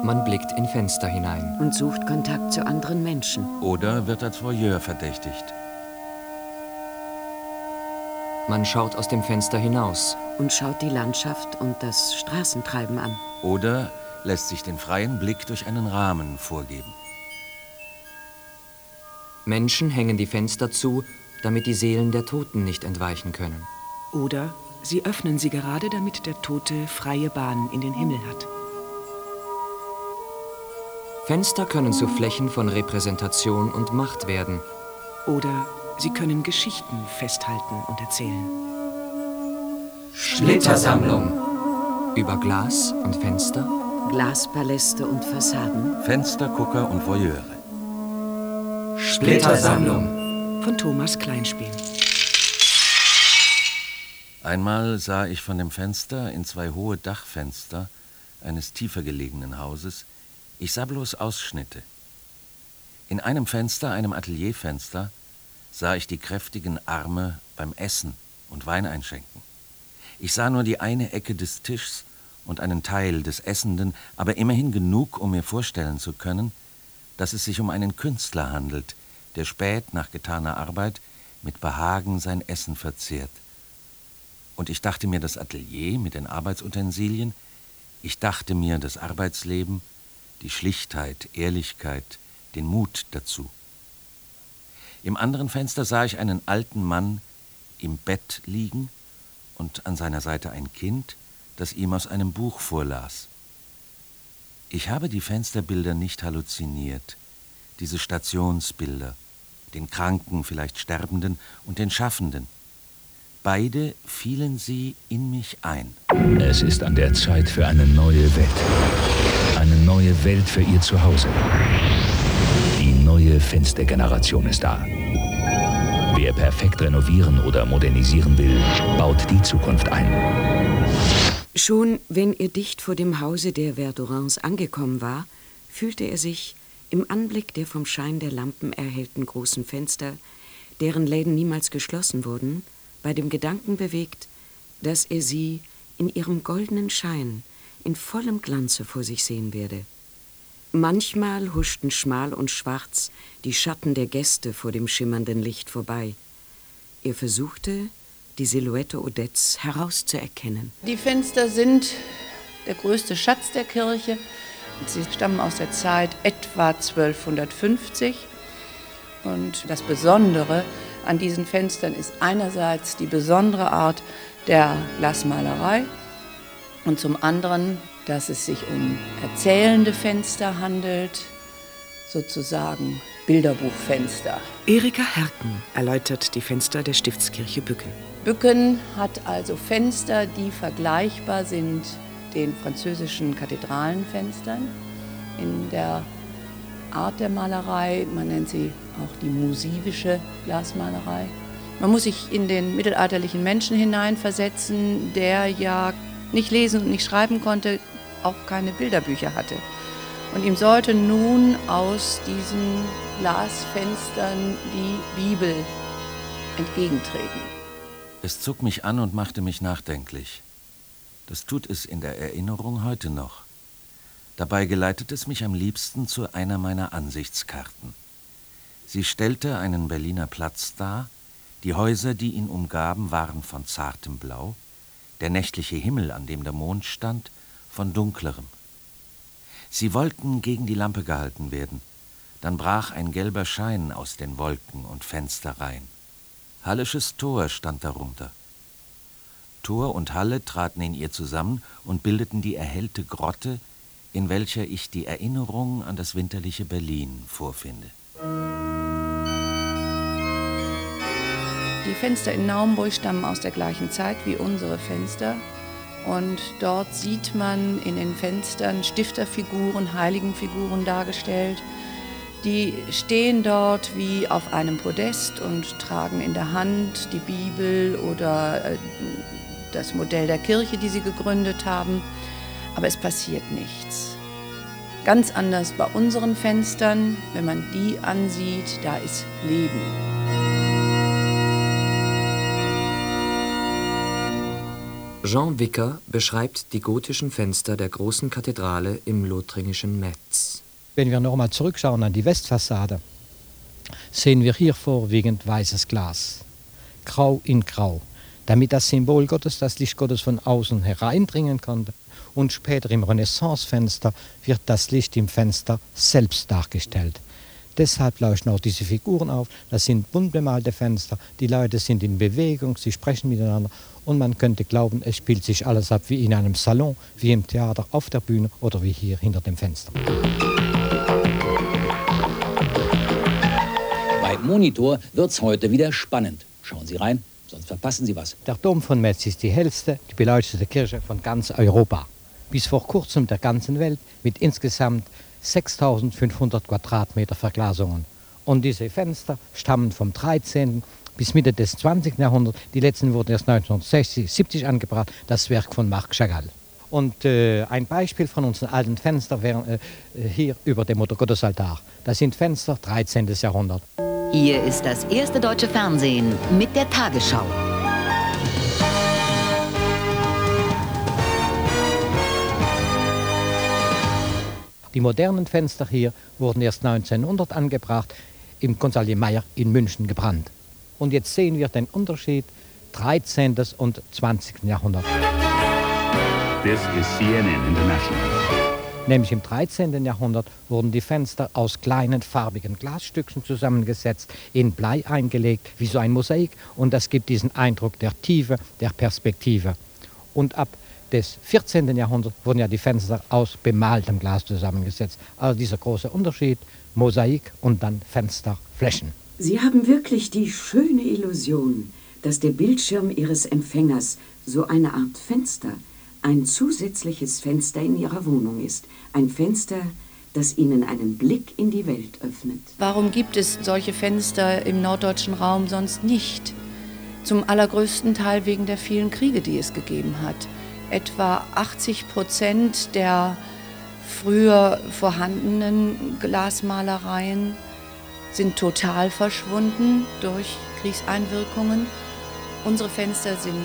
Man blickt in Fenster hinein. Und sucht Kontakt zu anderen Menschen. Oder wird als Voyeur verdächtigt. Man schaut aus dem Fenster hinaus. Und schaut die Landschaft und das Straßentreiben an. Oder lässt sich den freien Blick durch einen Rahmen vorgeben. Menschen hängen die Fenster zu, damit die Seelen der Toten nicht entweichen können. Oder sie öffnen sie gerade, damit der Tote freie Bahn in den Himmel hat. Fenster können zu Flächen von Repräsentation und Macht werden. Oder sie können Geschichten festhalten und erzählen. Splittersammlung. Über Glas und Fenster. Glaspaläste und Fassaden. Fenstergucker und Voyeure. Splittersammlung. Von Thomas Kleinspiel. Einmal sah ich von dem Fenster in 2 hohe Dachfenster eines tiefer gelegenen Hauses. Ich sah bloß Ausschnitte. In einem Fenster, einem Atelierfenster, sah ich die kräftigen Arme beim Essen und Wein einschenken. Ich sah nur die eine Ecke des Tischs und einen Teil des Essenden, aber immerhin genug, um mir vorstellen zu können, dass es sich um einen Künstler handelt, der spät nach getaner Arbeit mit Behagen sein Essen verzehrt. Und ich dachte mir das Atelier mit den Arbeitsutensilien, ich dachte mir das Arbeitsleben, die Schlichtheit, Ehrlichkeit, den Mut dazu. Im anderen Fenster sah ich einen alten Mann im Bett liegen und an seiner Seite ein Kind, das ihm aus einem Buch vorlas. Ich habe die Fensterbilder nicht halluziniert, diese Stationsbilder, den Kranken, vielleicht Sterbenden und den Schaffenden. Beide fielen sie in mich ein. Es ist an der Zeit für eine neue Welt. Eine neue Welt für Ihr Zuhause. Die neue Fenstergeneration ist da. Wer perfekt renovieren oder modernisieren will, baut die Zukunft ein. Schon wenn er dicht vor dem Hause der Verdurins angekommen war, fühlte er sich im Anblick der vom Schein der Lampen erhellten großen Fenster, deren Läden niemals geschlossen wurden, bei dem Gedanken bewegt, dass er sie in ihrem goldenen Schein in vollem Glanze vor sich sehen werde. Manchmal huschten schmal und schwarz die Schatten der Gäste vor dem schimmernden Licht vorbei. Er versuchte, die Silhouette Odettes herauszuerkennen. Die Fenster sind der größte Schatz der Kirche. Sie stammen aus der Zeit etwa 1250. Und das Besondere an diesen Fenstern ist einerseits die besondere Art der Glasmalerei und zum anderen, dass es sich um erzählende Fenster handelt, sozusagen Bilderbuchfenster. Erika Herken erläutert die Fenster der Stiftskirche Bücken. Bücken hat also Fenster, die vergleichbar sind den französischen Kathedralenfenstern in der Art der Malerei. Man nennt sie auch die musivische Glasmalerei. Man muss sich in den mittelalterlichen Menschen hineinversetzen, der ja nicht lesen und nicht schreiben konnte, auch keine Bilderbücher hatte. Und ihm sollte nun aus diesen Glasfenstern die Bibel entgegentreten. Es zog mich an und machte mich nachdenklich. Das tut es in der Erinnerung heute noch. Dabei geleitet es mich am liebsten zu einer meiner Ansichtskarten. Sie stellte einen Berliner Platz dar, die Häuser, die ihn umgaben, waren von zartem Blau, der nächtliche Himmel, an dem der Mond stand, von dunklerem. Sie wollten gegen die Lampe gehalten werden, dann brach ein gelber Schein aus den Wolken und Fensterreihen. Hallisches Tor stand darunter. Tor und Halle traten in ihr zusammen und bildeten die erhellte Grotte, in welcher ich die Erinnerung an das winterliche Berlin vorfinde. Die Fenster in Naumburg stammen aus der gleichen Zeit wie unsere Fenster. Und dort sieht man in den Fenstern Stifterfiguren, Heiligenfiguren dargestellt. Die stehen dort wie auf einem Podest und tragen in der Hand die Bibel oder das Modell der Kirche, die sie gegründet haben. Aber es passiert nichts. Ganz anders bei unseren Fenstern, wenn man die ansieht, da ist Leben. Jean Wicker beschreibt die gotischen Fenster der großen Kathedrale im lothringischen Metz. Wenn wir nochmal zurückschauen an die Westfassade, sehen wir hier vorwiegend weißes Glas, grau in grau, damit das Symbol Gottes, das Licht Gottes von außen hereindringen konnte. Und später im Renaissancefenster wird das Licht im Fenster selbst dargestellt. Deshalb leuchten auch diese Figuren auf. Das sind bunt bemalte Fenster. Die Leute sind in Bewegung, sie sprechen miteinander. Und man könnte glauben, es spielt sich alles ab wie in einem Salon, wie im Theater, auf der Bühne oder wie hier hinter dem Fenster. Bei Monitor wird's heute wieder spannend. Schauen Sie rein, sonst verpassen Sie was. Der Dom von Metz ist die hellste, die beleuchtete Kirche von ganz Europa. Bis vor kurzem der ganzen Welt mit insgesamt 6.500 Quadratmeter Verglasungen. Und diese Fenster stammen vom 13. bis Mitte des 20. Jahrhunderts. Die letzten wurden erst 1960, 70 angebracht, das Werk von Marc Chagall. Und ein Beispiel von unseren alten Fenstern wäre hier über dem Muttergottesaltar. Das sind Fenster 13. Jahrhundert. Hier ist das erste deutsche Fernsehen mit der Tagesschau. Die modernen Fenster hier wurden erst 1900 angebracht, im Gonsalve Meyer in München gebrannt. Und jetzt sehen wir den Unterschied 13. und 20. Jahrhundert. This is CNN International. Nämlich im 13. Jahrhundert wurden die Fenster aus kleinen farbigen Glasstückchen zusammengesetzt, in Blei eingelegt, wie so ein Mosaik. Und das gibt diesen Eindruck der Tiefe, der Perspektive. Und ab des 14. Jahrhunderts wurden ja die Fenster aus bemaltem Glas zusammengesetzt. Also dieser große Unterschied, Mosaik und dann Fensterflächen. Sie haben wirklich die schöne Illusion, dass der Bildschirm Ihres Empfängers so eine Art Fenster, ein zusätzliches Fenster in Ihrer Wohnung ist. Ein Fenster, das Ihnen einen Blick in die Welt öffnet. Warum gibt es solche Fenster im norddeutschen Raum sonst nicht? Zum allergrößten Teil wegen der vielen Kriege, die es gegeben hat. Etwa 80% der früher vorhandenen Glasmalereien sind total verschwunden durch Kriegseinwirkungen. Unsere Fenster sind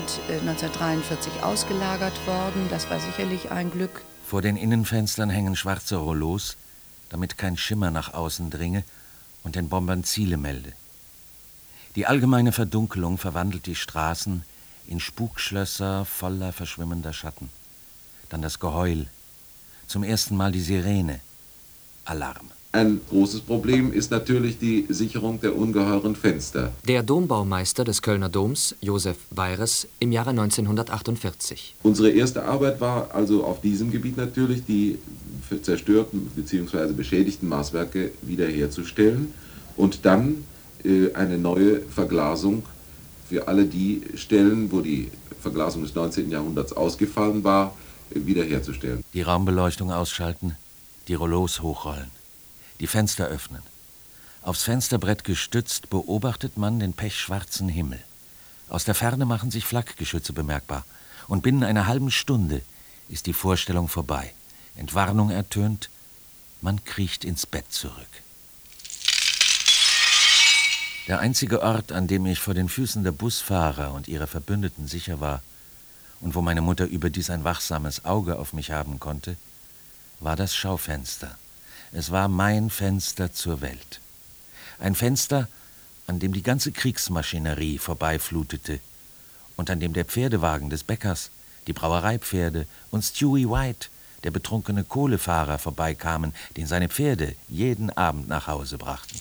1943 ausgelagert worden. Das war sicherlich ein Glück. Vor den Innenfenstern hängen schwarze Rollos, damit kein Schimmer nach außen dringe und den Bombern Ziele melde. Die allgemeine Verdunkelung verwandelt die Straßen in Spukschlösser voller verschwimmender Schatten. Dann das Geheul. Zum ersten Mal die Sirene. Alarm. Ein großes Problem ist natürlich die Sicherung der ungeheuren Fenster. Der Dombaumeister des Kölner Doms, Josef Weyres, im Jahre 1948. Unsere erste Arbeit war also auf diesem Gebiet natürlich, die zerstörten bzw. beschädigten Maßwerke wiederherzustellen und dann eine neue Verglasung für alle die Stellen, wo die Verglasung des 19. Jahrhunderts ausgefallen war, wiederherzustellen. Die Raumbeleuchtung ausschalten, die Rollos hochrollen, die Fenster öffnen. Aufs Fensterbrett gestützt beobachtet man den pechschwarzen Himmel. Aus der Ferne machen sich Flakgeschütze bemerkbar. Und binnen einer halben Stunde ist die Vorstellung vorbei. Entwarnung ertönt, man kriecht ins Bett zurück. Der einzige Ort, an dem ich vor den Füßen der Busfahrer und ihrer Verbündeten sicher war und wo meine Mutter überdies ein wachsames Auge auf mich haben konnte, war das Schaufenster. Es war mein Fenster zur Welt. Ein Fenster, an dem die ganze Kriegsmaschinerie vorbeiflutete und an dem der Pferdewagen des Bäckers, die Brauereipferde und Stewie White, der betrunkene Kohlefahrer, vorbeikamen, den seine Pferde jeden Abend nach Hause brachten.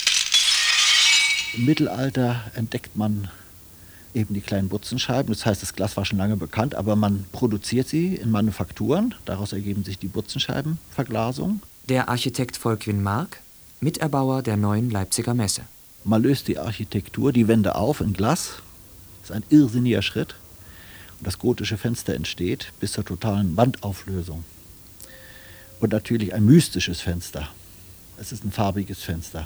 Im Mittelalter entdeckt man eben die kleinen Butzenscheiben. Das heißt, das Glas war schon lange bekannt, aber man produziert sie in Manufakturen. Daraus ergeben sich die Butzenscheibenverglasung. Der Architekt Volkwin Mark, Miterbauer der neuen Leipziger Messe. Man löst die Architektur, die Wände auf in Glas. Das ist ein irrsinniger Schritt. Und das gotische Fenster entsteht bis zur totalen Wandauflösung. Und natürlich ein mystisches Fenster. Es ist ein farbiges Fenster.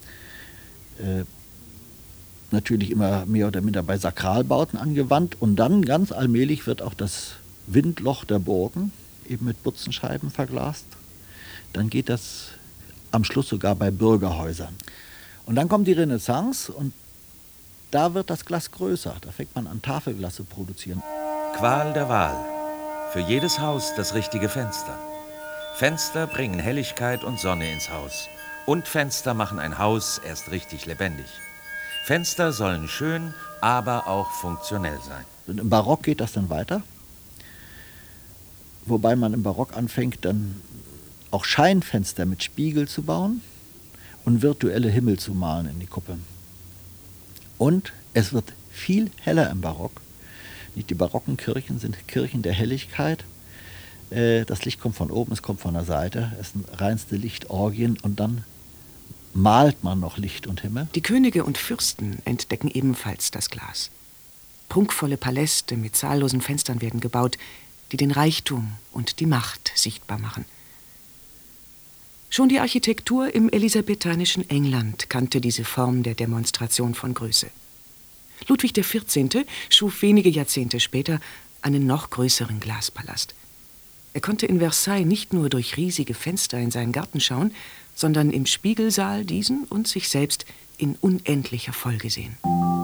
Natürlich immer mehr oder minder bei Sakralbauten angewandt. Und dann ganz allmählich wird auch das Windloch der Burgen eben mit Butzenscheiben verglast. Dann geht das am Schluss sogar bei Bürgerhäusern. Und dann kommt die Renaissance und da wird das Glas größer. Da fängt man an, Tafelglas zu produzieren. Qual der Wahl. Für jedes Haus das richtige Fenster. Fenster bringen Helligkeit und Sonne ins Haus. Und Fenster machen ein Haus erst richtig lebendig. Fenster sollen schön, aber auch funktionell sein. Und im Barock geht das dann weiter. Wobei man im Barock anfängt, dann auch Scheinfenster mit Spiegel zu bauen und virtuelle Himmel zu malen in die Kuppeln. Und es wird viel heller im Barock. Die barocken Kirchen sind Kirchen der Helligkeit. Das Licht kommt von oben, es kommt von der Seite. Es sind reinste Lichtorgien und dann malt man noch Licht und Himmel. Die Könige und Fürsten entdecken ebenfalls das Glas. Prunkvolle Paläste mit zahllosen Fenstern werden gebaut, die den Reichtum und die Macht sichtbar machen. Schon die Architektur im elisabethanischen England kannte diese Form der Demonstration von Größe. Ludwig XIV. Schuf wenige Jahrzehnte später einen noch größeren Glaspalast. Er konnte in Versailles nicht nur durch riesige Fenster in seinen Garten schauen, sondern im Spiegelsaal diesen und sich selbst in unendlicher Folge sehen.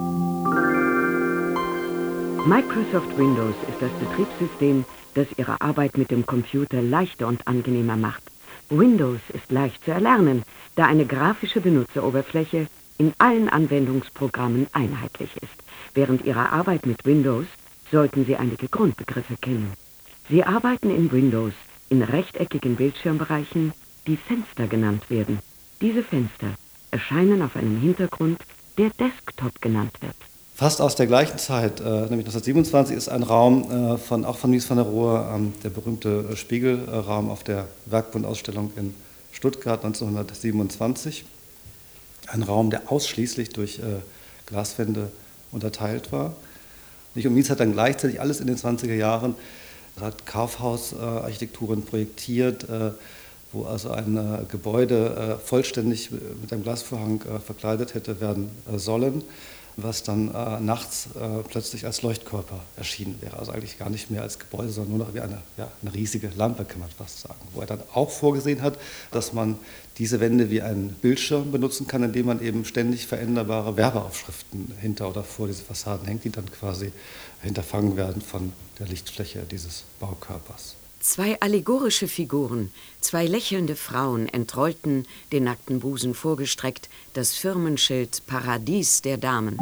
Microsoft Windows ist das Betriebssystem, das Ihre Arbeit mit dem Computer leichter und angenehmer macht. Windows ist leicht zu erlernen, da eine grafische Benutzeroberfläche in allen Anwendungsprogrammen einheitlich ist. Während Ihrer Arbeit mit Windows sollten Sie einige Grundbegriffe kennen. Sie arbeiten in Windows in rechteckigen Bildschirmbereichen, die Fenster genannt werden. Diese Fenster erscheinen auf einem Hintergrund, der Desktop genannt wird. Fast aus der gleichen Zeit, nämlich 1927, ist ein Raum auch von Mies van der Rohe, der berühmte Spiegelraum auf der Werkbundausstellung in Stuttgart 1927. Ein Raum, der ausschließlich durch Glaswände unterteilt war. Und Mies hat dann gleichzeitig alles in den 20er Jahren, hat Kaufhausarchitekturen projektiert, wo also ein Gebäude vollständig mit einem Glasvorhang verkleidet hätte werden sollen, was dann nachts plötzlich als Leuchtkörper erschienen wäre. Also eigentlich gar nicht mehr als Gebäude, sondern nur noch wie eine riesige Lampe, kann man fast sagen. Wo er dann auch vorgesehen hat, dass man diese Wände wie einen Bildschirm benutzen kann, indem man eben ständig veränderbare Werbeaufschriften hinter oder vor diese Fassaden hängt, die dann quasi hinterfangen werden von der Lichtfläche dieses Baukörpers. Zwei allegorische Figuren, zwei lächelnde Frauen entrollten, den nackten Busen vorgestreckt, das Firmenschild Paradies der Damen.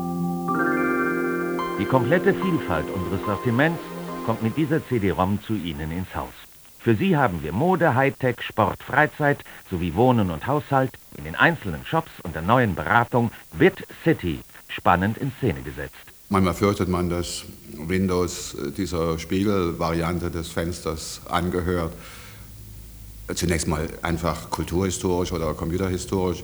Die komplette Vielfalt unseres Sortiments kommt mit dieser CD-ROM zu Ihnen ins Haus. Für Sie haben wir Mode, Hightech, Sport, Freizeit sowie Wohnen und Haushalt in den einzelnen Shops und der neuen Beratung Wit City spannend in Szene gesetzt. Manchmal fürchtet man, dass Windows dieser Spiegelvariante des Fensters angehört. Zunächst mal einfach kulturhistorisch oder computerhistorisch.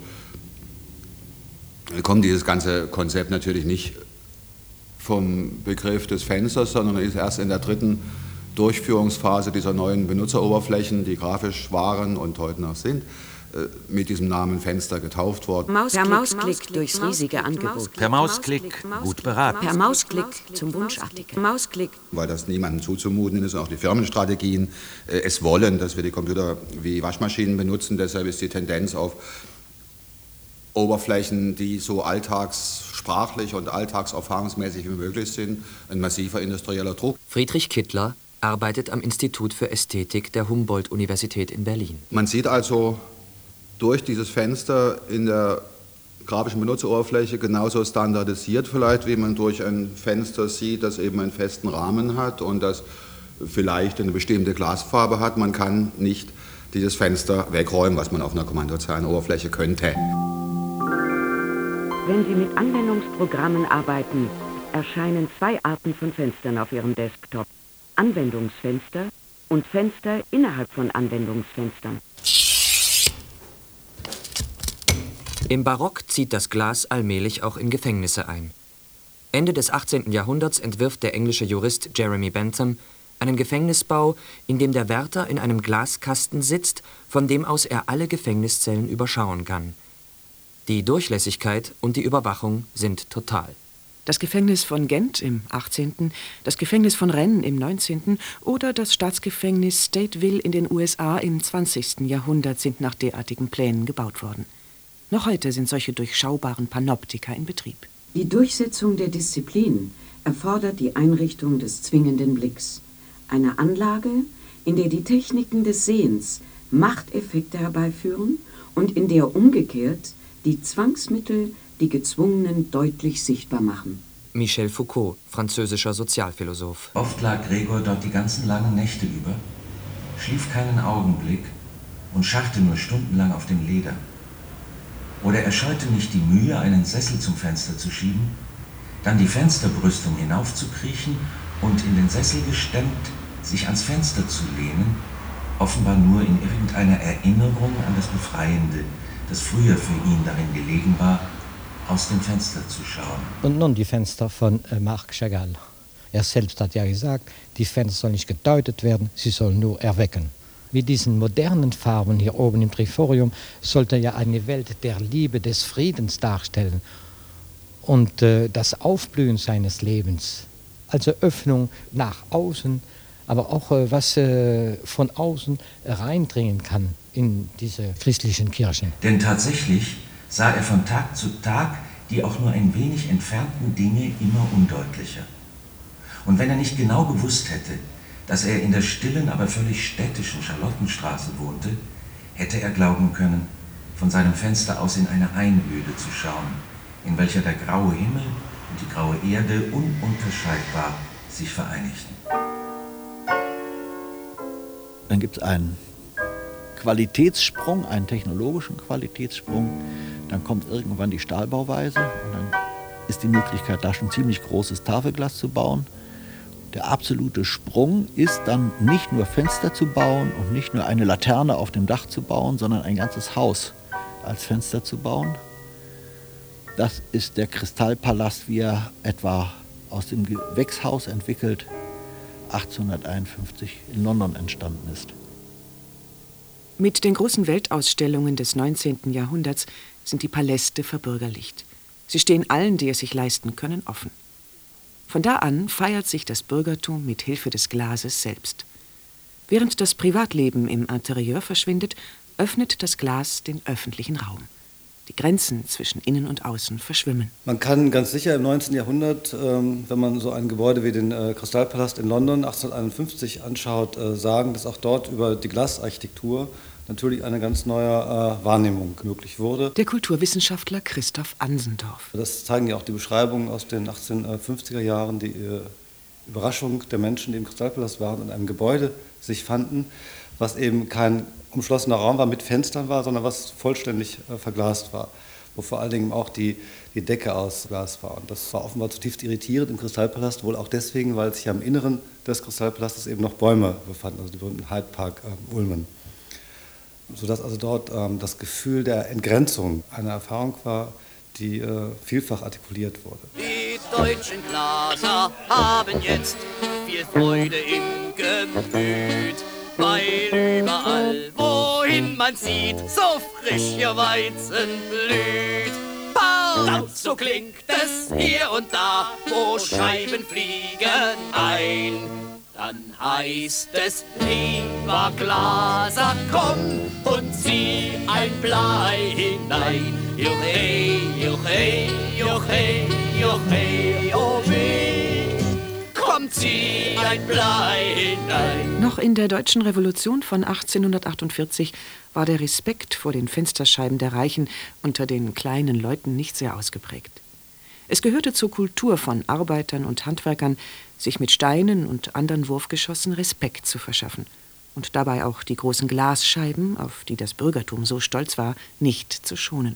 Kommt dieses ganze Konzept natürlich nicht vom Begriff des Fensters, sondern ist erst in der dritten Durchführungsphase dieser neuen Benutzeroberflächen, die grafisch waren und heute noch sind, mit diesem Namen Fenster getauft worden. Per Mausklick durchs riesige Angebot. Per Mausklick gut beraten. Per Mausklick zum Wunschartikel. Mausklick. Weil das niemandem zuzumuten ist und auch die Firmenstrategien es wollen, dass wir die Computer wie Waschmaschinen benutzen. Deshalb ist die Tendenz auf Oberflächen, die so alltagssprachlich und alltagserfahrungsmäßig wie möglich sind, ein massiver industrieller Druck. Friedrich Kittler arbeitet am Institut für Ästhetik der Humboldt-Universität in Berlin. Man sieht also durch dieses Fenster in der grafischen Benutzeroberfläche genauso standardisiert vielleicht, wie man durch ein Fenster sieht, das eben einen festen Rahmen hat und das vielleicht eine bestimmte Glasfarbe hat. Man kann nicht dieses Fenster wegräumen, was man auf einer Kommandozeilenoberfläche könnte. Wenn Sie mit Anwendungsprogrammen arbeiten, erscheinen zwei Arten von Fenstern auf Ihrem Desktop. Anwendungsfenster und Fenster innerhalb von Anwendungsfenstern. Im Barock zieht das Glas allmählich auch in Gefängnisse ein. Ende des 18. Jahrhunderts entwirft der englische Jurist Jeremy Bentham einen Gefängnisbau, in dem der Wärter in einem Glaskasten sitzt, von dem aus er alle Gefängniszellen überschauen kann. Die Durchlässigkeit und die Überwachung sind total. Das Gefängnis von Gent im 18., das Gefängnis von Rennes im 19. oder das Staatsgefängnis Stateville in den USA im 20. Jahrhundert sind nach derartigen Plänen gebaut worden. Noch heute sind solche durchschaubaren Panoptika in Betrieb. Die Durchsetzung der Disziplin erfordert die Einrichtung des zwingenden Blicks. Eine Anlage, in der die Techniken des Sehens Machteffekte herbeiführen und in der umgekehrt die Zwangsmittel die Gezwungenen deutlich sichtbar machen. Michel Foucault, französischer Sozialphilosoph. Oft lag Gregor dort die ganzen langen Nächte über, schlief keinen Augenblick und scharrte nur stundenlang auf dem Leder. Oder er scheute nicht die Mühe, einen Sessel zum Fenster zu schieben, dann die Fensterbrüstung hinaufzukriechen und in den Sessel gestemmt sich ans Fenster zu lehnen, offenbar nur in irgendeiner Erinnerung an das Befreiende, das früher für ihn darin gelegen war, aus dem Fenster zu schauen. Und nun die Fenster von Marc Chagall. Er selbst hat ja gesagt, die Fenster sollen nicht gedeutet werden, sie sollen nur erwecken. Mit diesen modernen Farben hier oben im Triforium sollte ja eine Welt der Liebe, des Friedens darstellen und das Aufblühen seines Lebens. Also Öffnung nach außen, aber auch was von außen reindringen kann in diese christlichen Kirchen. Denn tatsächlich sah er von Tag zu Tag die auch nur ein wenig entfernten Dinge immer undeutlicher. Und wenn er nicht genau gewusst hätte, dass er in der stillen, aber völlig städtischen Charlottenstraße wohnte, hätte er glauben können, von seinem Fenster aus in eine Einöde zu schauen, in welcher der graue Himmel und die graue Erde ununterscheidbar sich vereinigten. Dann gibt es einen Qualitätssprung, einen technologischen Qualitätssprung. Dann kommt irgendwann die Stahlbauweise und dann ist die Möglichkeit, da schon ziemlich großes Tafelglas zu bauen. Der absolute Sprung ist dann nicht nur Fenster zu bauen und nicht nur eine Laterne auf dem Dach zu bauen, sondern ein ganzes Haus als Fenster zu bauen. Das ist der Kristallpalast, wie er etwa aus dem Gewächshaus entwickelt 1851 in London entstanden ist. Mit den großen Weltausstellungen des 19. Jahrhunderts sind die Paläste verbürgerlicht. Sie stehen allen, die es sich leisten können, offen. Von da an feiert sich das Bürgertum mit Hilfe des Glases selbst. Während das Privatleben im Interieur verschwindet, öffnet das Glas den öffentlichen Raum. Die Grenzen zwischen Innen und Außen verschwimmen. Man kann ganz sicher im 19. Jahrhundert, wenn man so ein Gebäude wie den Kristallpalast in London 1851 anschaut, sagen, dass auch dort über die Glasarchitektur natürlich eine ganz neue Wahrnehmung möglich wurde. Der Kulturwissenschaftler Christoph Ansendorf. Das zeigen ja auch die Beschreibungen aus den 1850er Jahren, die Überraschung der Menschen, die im Kristallpalast waren und in einem Gebäude sich fanden, was eben kein umschlossener Raum war, mit Fenstern war, sondern was vollständig verglast war, wo vor allen Dingen auch die Decke aus Glas war. Und das war offenbar zutiefst irritierend im Kristallpalast, wohl auch deswegen, weil sich am Inneren des Kristallpalastes eben noch Bäume befanden, also die berühmten Hyde Park Ulmen. Sodass also dort das Gefühl der Entgrenzung eine Erfahrung war, die vielfach artikuliert wurde. Die deutschen Glaser haben jetzt viel Freude im Gemüt, weil überall, wohin man sieht, so frisch ihr Weizen blüht. Laut so klingt es hier und da, wo Scheiben fliegen ein. Dann heißt es, lieber Glaser, komm und zieh ein Blei hinein. Juchei, juchei, juchei, juchei, oh weh. Komm, zieh ein Blei hinein. Noch in der Deutschen Revolution von 1848 war der Respekt vor den Fensterscheiben der Reichen unter den kleinen Leuten nicht sehr ausgeprägt. Es gehörte zur Kultur von Arbeitern und Handwerkern, sich mit Steinen und anderen Wurfgeschossen Respekt zu verschaffen und dabei auch die großen Glasscheiben, auf die das Bürgertum so stolz war, nicht zu schonen.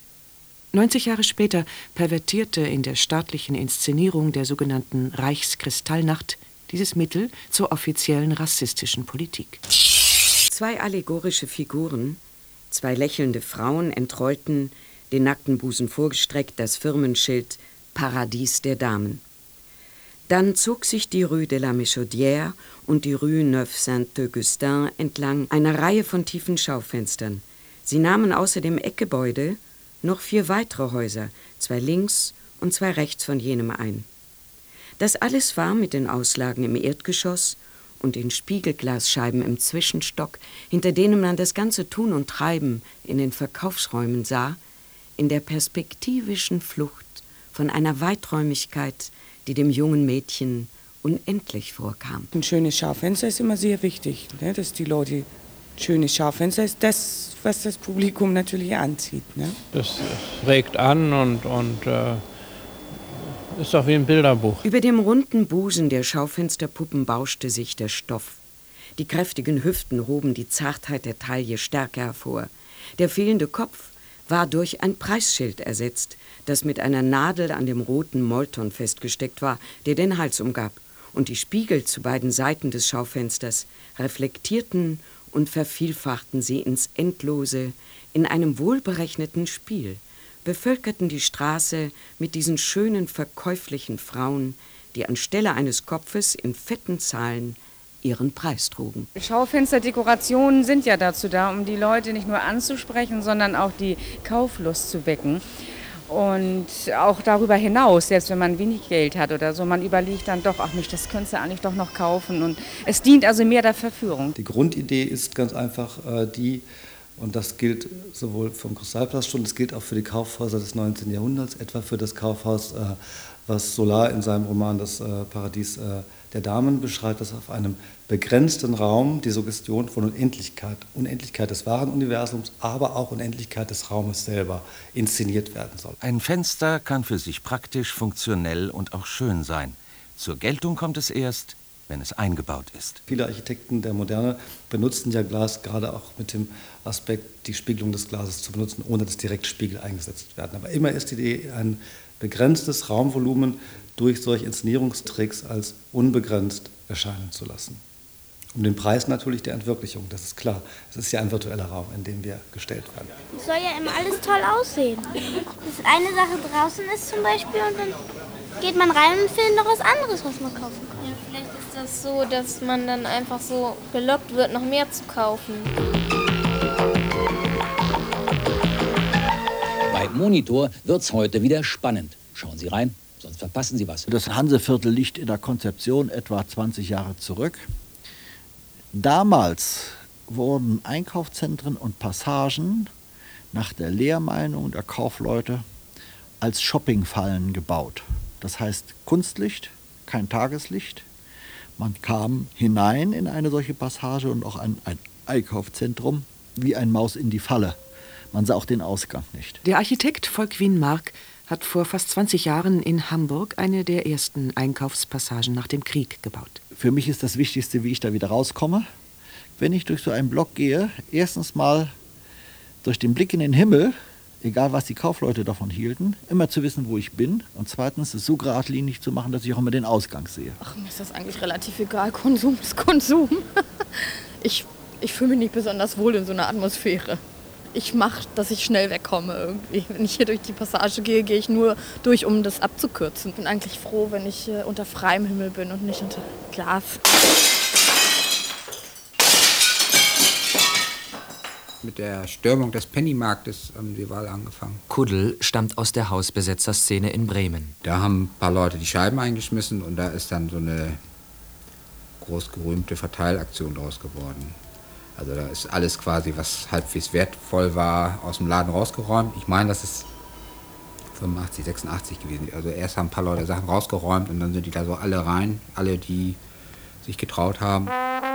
90 Jahre später pervertierte in der staatlichen Inszenierung der sogenannten Reichskristallnacht dieses Mittel zur offiziellen rassistischen Politik. 2 allegorische Figuren, 2 lächelnde Frauen entrollten, den nackten Busen vorgestreckt, das Firmenschild Paradies der Damen. Dann zog sich die Rue de la Michaudière und die Rue Neuf-Saint-Augustin entlang einer Reihe von tiefen Schaufenstern. Sie nahmen außer dem Eckgebäude noch 4 weitere Häuser, 2 links und 2 rechts von jenem ein. Das alles war mit den Auslagen im Erdgeschoss und den Spiegelglasscheiben im Zwischenstock, hinter denen man das ganze Tun und Treiben in den Verkaufsräumen sah, in der perspektivischen Flucht von einer Weiträumigkeit, die dem jungen Mädchen unendlich vorkam. Ein schönes Schaufenster ist immer sehr wichtig, ne? Dass die Leute, schönes Schaufenster ist das, was das Publikum natürlich anzieht. Ne? Das regt an und ist doch wie ein Bilderbuch. Über dem runden Busen der Schaufensterpuppen bauschte sich der Stoff. Die kräftigen Hüften hoben die Zartheit der Taille stärker hervor. Der fehlende Kopf war durch ein Preisschild ersetzt, das mit einer Nadel an dem roten Molton festgesteckt war, der den Hals umgab. Und die Spiegel zu beiden Seiten des Schaufensters reflektierten und vervielfachten sie ins Endlose in einem wohlberechneten Spiel, bevölkerten die Straße mit diesen schönen, verkäuflichen Frauen, die anstelle eines Kopfes in fetten Zahlen ihren Preis trugen. Schaufensterdekorationen sind ja dazu da, um die Leute nicht nur anzusprechen, sondern auch die Kauflust zu wecken. Und auch darüber hinaus, selbst wenn man wenig Geld hat oder so, man überlegt dann doch, ach Mensch, das könntest du eigentlich doch noch kaufen. Und es dient also mehr der Verführung. Die Grundidee ist ganz einfach und das gilt sowohl vom Kristallpalast schon, das gilt auch für die Kaufhäuser des 19. Jahrhunderts, etwa für das Kaufhaus, was Solar in seinem Roman Das Paradies der Damen beschreibt, dass auf einem begrenzten Raum die Suggestion von Unendlichkeit, Unendlichkeit des wahren Universums, aber auch Unendlichkeit des Raumes selber inszeniert werden soll. Ein Fenster kann für sich praktisch, funktionell und auch schön sein. Zur Geltung kommt es erst, wenn es eingebaut ist. Viele Architekten der Moderne benutzen ja Glas gerade auch mit dem Aspekt, die Spiegelung des Glases zu benutzen, ohne dass direkt Spiegel eingesetzt werden. Aber immer ist die Idee, ein begrenztes Raumvolumen durch solche Inszenierungstricks als unbegrenzt erscheinen zu lassen. Um den Preis natürlich der Entwirklichung, das ist klar. Es ist ja ein virtueller Raum, in dem wir gestellt werden. Es soll ja immer alles toll aussehen. Dass eine Sache draußen ist zum Beispiel und dann geht man rein und findet noch was anderes, was man kaufen kann. Ja, vielleicht ist das so, dass man dann einfach so gelockt wird, noch mehr zu kaufen. Bei Monitor wird's heute wieder spannend. Schauen Sie rein, sonst verpassen Sie was. Das Hanseviertel liegt in der Konzeption etwa 20 Jahre zurück. Damals wurden Einkaufszentren und Passagen nach der Lehrmeinung der Kaufleute als Shoppingfallen gebaut. Das heißt Kunstlicht, kein Tageslicht. Man kam hinein in eine solche Passage und auch ein Einkaufszentrum wie ein Maus in die Falle. Man sah auch den Ausgang nicht. Der Architekt Volkwin Mark hat vor fast 20 Jahren in Hamburg eine der ersten Einkaufspassagen nach dem Krieg gebaut. Für mich ist das Wichtigste, wie ich da wieder rauskomme. Wenn ich durch so einen Block gehe, erstens mal durch den Blick in den Himmel, egal was die Kaufleute davon hielten, immer zu wissen, wo ich bin. Und zweitens es so geradlinig zu machen, dass ich auch immer den Ausgang sehe. Ach, mir ist das eigentlich relativ egal. Konsum ist Konsum. Ich fühle mich nicht besonders wohl in so einer Atmosphäre. Ich mache, dass ich schnell wegkomme irgendwie. Wenn ich hier durch die Passage gehe, gehe ich nur durch, um das abzukürzen. Ich bin eigentlich froh, wenn ich unter freiem Himmel bin und nicht unter Glas. Mit der Stürmung des Pennymarktes haben die Wahl angefangen. Kuddel stammt aus der Hausbesetzerszene in Bremen. Da haben ein paar Leute die Scheiben eingeschmissen und da ist dann so eine großgerühmte Verteilaktion draus geworden. Also da ist alles quasi, was halbwegs wertvoll war, aus dem Laden rausgeräumt. Ich meine, das ist 85, 86 gewesen. Also erst haben ein paar Leute Sachen rausgeräumt und dann sind die da so alle rein. Alle, die sich getraut haben.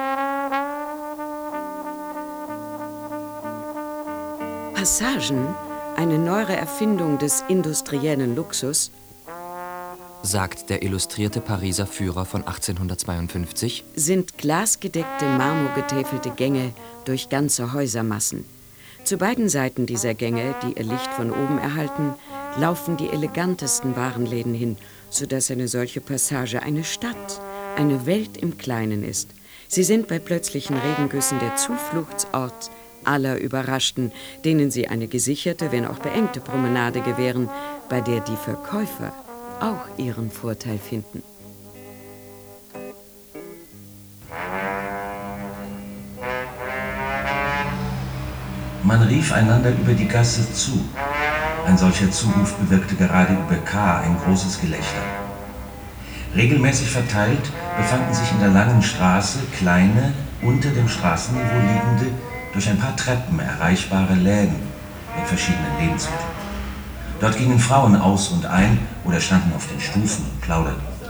Passagen, eine neuere Erfindung des industriellen Luxus, sagt der illustrierte Pariser Führer von 1852, sind glasgedeckte, marmorgetäfelte Gänge durch ganze Häusermassen. Zu beiden Seiten dieser Gänge, die ihr Licht von oben erhalten, laufen die elegantesten Warenläden hin, sodass eine solche Passage eine Stadt, eine Welt im Kleinen ist. Sie sind bei plötzlichen Regengüssen der Zufluchtsort aller Überraschten, denen sie eine gesicherte, wenn auch beengte Promenade gewähren, bei der die Verkäufer auch ihren Vorteil finden. Man rief einander über die Gasse zu. Ein solcher Zuruf bewirkte gerade über K. ein großes Gelächter. Regelmäßig verteilt befanden sich in der langen Straße kleine, unter dem Straßenniveau liegende, durch ein paar Treppen erreichbare Läden mit verschiedenen Lebensmitteln. Dort gingen Frauen aus und ein oder standen auf den Stufen und plauderten.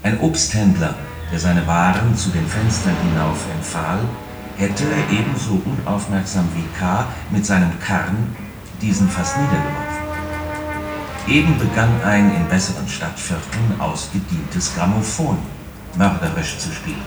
Ein Obsthändler, der seine Waren zu den Fenstern hinauf empfahl, hätte ebenso unaufmerksam wie K. mit seinem Karren diesen fast niedergeworfen. Eben begann ein in besseren Stadtvierteln ausgedientes Grammophon mörderisch zu spielen.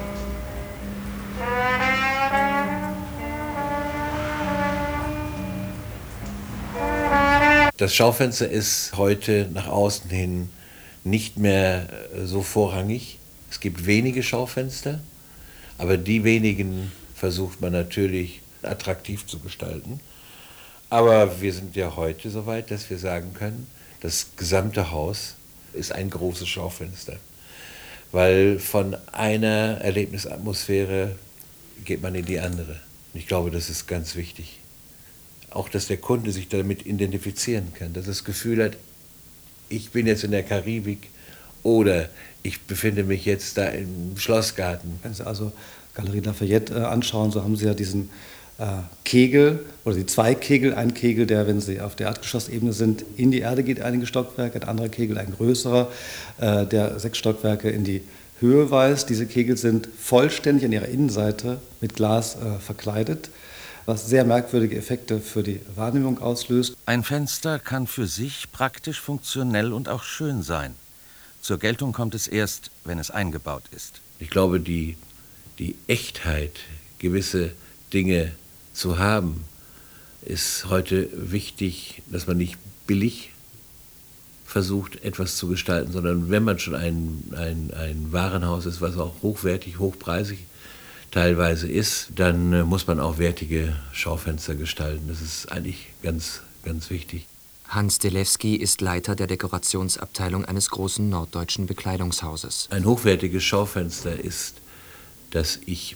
Das Schaufenster ist heute nach außen hin nicht mehr so vorrangig. Es gibt wenige Schaufenster, aber die wenigen versucht man natürlich attraktiv zu gestalten. Aber wir sind ja heute so weit, dass wir sagen können, das gesamte Haus ist ein großes Schaufenster. Weil von einer Erlebnisatmosphäre geht man in die andere. Und ich glaube, das ist ganz wichtig. Auch, dass der Kunde sich damit identifizieren kann, dass er das Gefühl hat, ich bin jetzt in der Karibik oder ich befinde mich jetzt da im Schlossgarten. Wenn Sie also Galerie Lafayette anschauen, so haben Sie ja diesen Kegel oder die zwei Kegel. Ein Kegel, der, wenn Sie auf der Erdgeschossebene sind, in die Erde geht, einige Stockwerke. Ein anderer Kegel, ein größerer, der 6 Stockwerke in die Höhe weist. Diese Kegel sind vollständig an ihrer Innenseite mit Glas verkleidet, was sehr merkwürdige Effekte für die Wahrnehmung auslöst. Ein Fenster kann für sich praktisch funktionell und auch schön sein. Zur Geltung kommt es erst, wenn es eingebaut ist. Ich glaube, die Echtheit, gewisse Dinge zu haben, ist heute wichtig, dass man nicht billig versucht, etwas zu gestalten, sondern wenn man schon ein Warenhaus ist, was auch hochwertig, hochpreisig teilweise ist, dann muss man auch wertige Schaufenster gestalten. Das ist eigentlich ganz, ganz wichtig. Hans Delewski ist Leiter der Dekorationsabteilung eines großen norddeutschen Bekleidungshauses. Ein hochwertiges Schaufenster ist, dass ich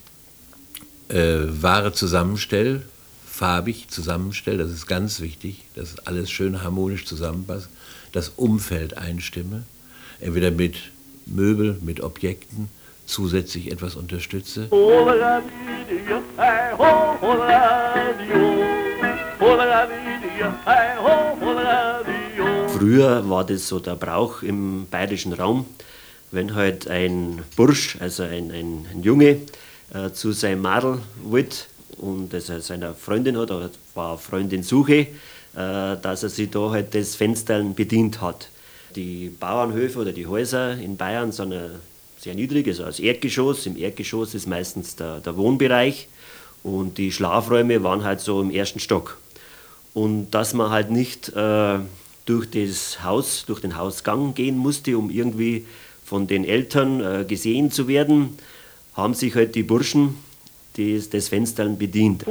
Ware zusammenstelle, farbig zusammenstelle, das ist ganz wichtig, dass alles schön harmonisch zusammenpasst, das Umfeld einstimme, entweder mit Möbel, mit Objekten, zusätzlich etwas unterstütze. Früher war das so der Brauch im bayerischen Raum, wenn halt ein Bursch, also ein Junge, zu seinem Madel wollte und dass er seiner Freundin hat, oder war Freundinsuche, dass er sich da halt das Fenster bedient hat. Die Bauernhöfe oder die Häuser in Bayern sind sehr niedrig, also als Erdgeschoss. Im Erdgeschoss ist meistens der Wohnbereich und die Schlafräume waren halt so im 1. Stock. Und dass man halt nicht durch das Haus, durch den Hausgang gehen musste, um irgendwie von den Eltern gesehen zu werden, haben sich halt die Burschen des Fenstern bedient.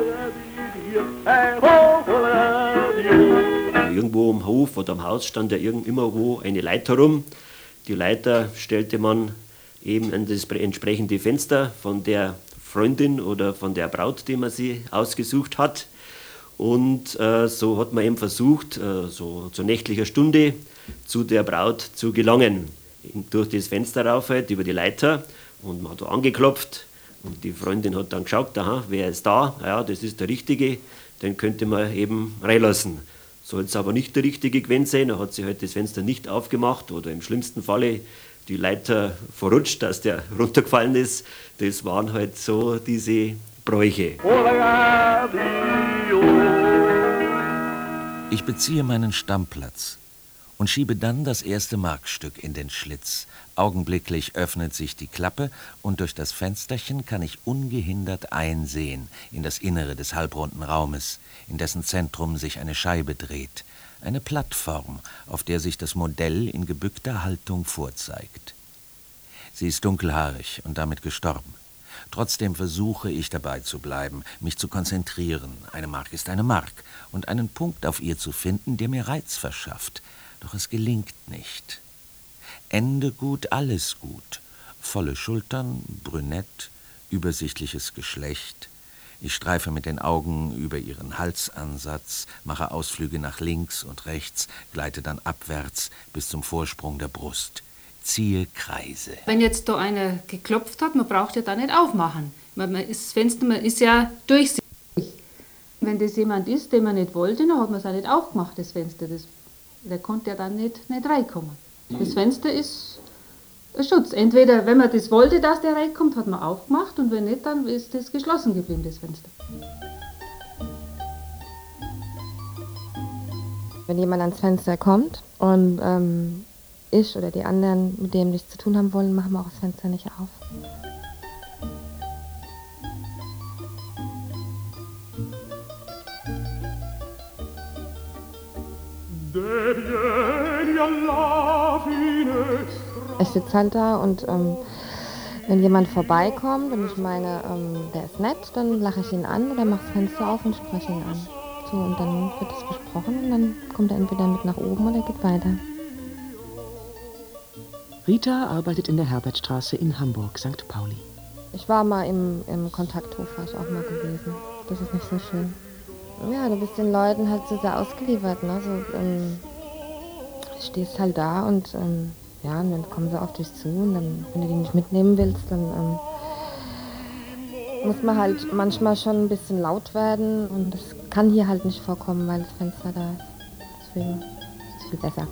Irgendwo am Hof oder am Haus stand ja immer wo eine Leiter rum. Die Leiter stellte man eben an das entsprechende Fenster von der Freundin oder von der Braut, die man sie ausgesucht hat. Und so hat man eben versucht, so zur nächtlicher Stunde zu der Braut zu gelangen. Durch das Fenster rauf, halt, über die Leiter. Und man hat da angeklopft und die Freundin hat dann geschaut, aha, wer ist da? Ja, das ist der Richtige, den könnte man eben reinlassen. Soll es aber nicht der Richtige gewesen sein, dann hat sie halt das Fenster nicht aufgemacht oder im schlimmsten Falle die Leiter verrutscht, dass der runtergefallen ist. Das waren halt so diese Bräuche. Ich beziehe meinen Stammplatz und schiebe dann das erste Markstück in den Schlitz. Augenblicklich öffnet sich die Klappe und durch das Fensterchen kann ich ungehindert einsehen in das Innere des halbrunden Raumes, in dessen Zentrum sich eine Scheibe dreht, eine Plattform, auf der sich das Modell in gebückter Haltung vorzeigt. Sie ist dunkelhaarig und damit gestorben. Trotzdem versuche ich dabei zu bleiben, mich zu konzentrieren. Eine Mark ist eine Mark und einen Punkt auf ihr zu finden, der mir Reiz verschafft. Doch es gelingt nicht. Ende gut, alles gut. Volle Schultern, brünett, übersichtliches Geschlecht. Ich streife mit den Augen über ihren Halsansatz, mache Ausflüge nach links und rechts, gleite dann abwärts bis zum Vorsprung der Brust. Ziehe Kreise. Wenn jetzt da einer geklopft hat, man braucht ja da nicht aufmachen. Man ist ja durchsichtig. Wenn das jemand ist, den man nicht wollte, dann hat man es auch nicht aufgemacht, das Fenster. Der konnte ja dann nicht reinkommen. Das Fenster ist Schutz. Entweder, wenn man das wollte, dass der reinkommt, hat man aufgemacht und wenn nicht, dann ist das geschlossen geblieben, das Fenster. Wenn jemand ans Fenster kommt und ich oder die anderen, mit dem nichts zu tun haben wollen, machen wir auch das Fenster nicht auf. Ich sitze halt da und wenn jemand vorbeikommt und ich meine, der ist nett, dann lache ich ihn an oder mache das Fenster auf und spreche ihn an. So, und dann wird es besprochen und dann kommt er entweder mit nach oben oder geht weiter. Rita arbeitet in der Herbertstraße in Hamburg, St. Pauli. Ich war mal im Kontakthof, war ich auch mal gewesen. Das ist nicht so schön. Ja, du bist den Leuten halt so sehr ausgeliefert, ne? So, stehst halt da und ja, und dann kommen sie auf dich zu und dann, wenn du die nicht mitnehmen willst, dann muss man halt manchmal schon ein bisschen laut werden und das kann hier halt nicht vorkommen, weil das Fenster da ist. Deswegen ist es viel besser.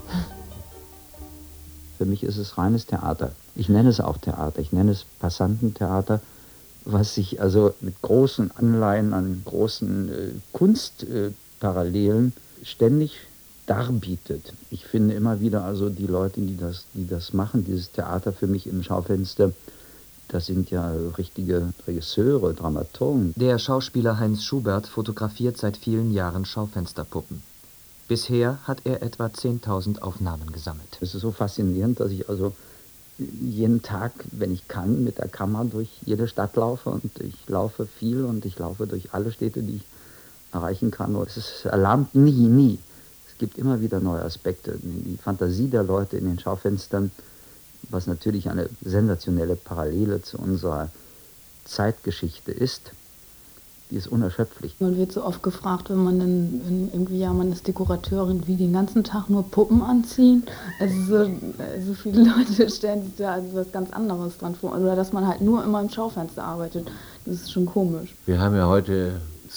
Für mich ist es reines Theater. Ich nenne es auch Theater, ich nenne es Passantentheater, was sich also mit großen Anleihen an großen Kunstparallelen ständig darbietet. Ich finde immer wieder also die Leute, die das machen, dieses Theater für mich im Schaufenster, das sind ja richtige Regisseure, Dramaturgen. Der Schauspieler Heinz Schubert fotografiert seit vielen Jahren Schaufensterpuppen. Bisher hat er etwa 10.000 Aufnahmen gesammelt. Es ist so faszinierend, dass ich also jeden Tag, wenn ich kann, mit der Kamera durch jede Stadt laufe und ich laufe viel und ich laufe durch alle Städte, die ich erreichen kann. Und es erlahmt nie. Es gibt immer wieder neue Aspekte. Die Fantasie der Leute in den Schaufenstern, was natürlich eine sensationelle Parallele zu unserer Zeitgeschichte ist, die ist unerschöpflich. Man wird so oft gefragt, wenn man dann irgendwie, ja, man ist Dekorateurin, wie den ganzen Tag nur Puppen anziehen. Also so viele Leute stellen sich da also was ganz anderes dran vor. Oder dass man halt nur immer im Schaufenster arbeitet. Das ist schon komisch. Wir haben ja heute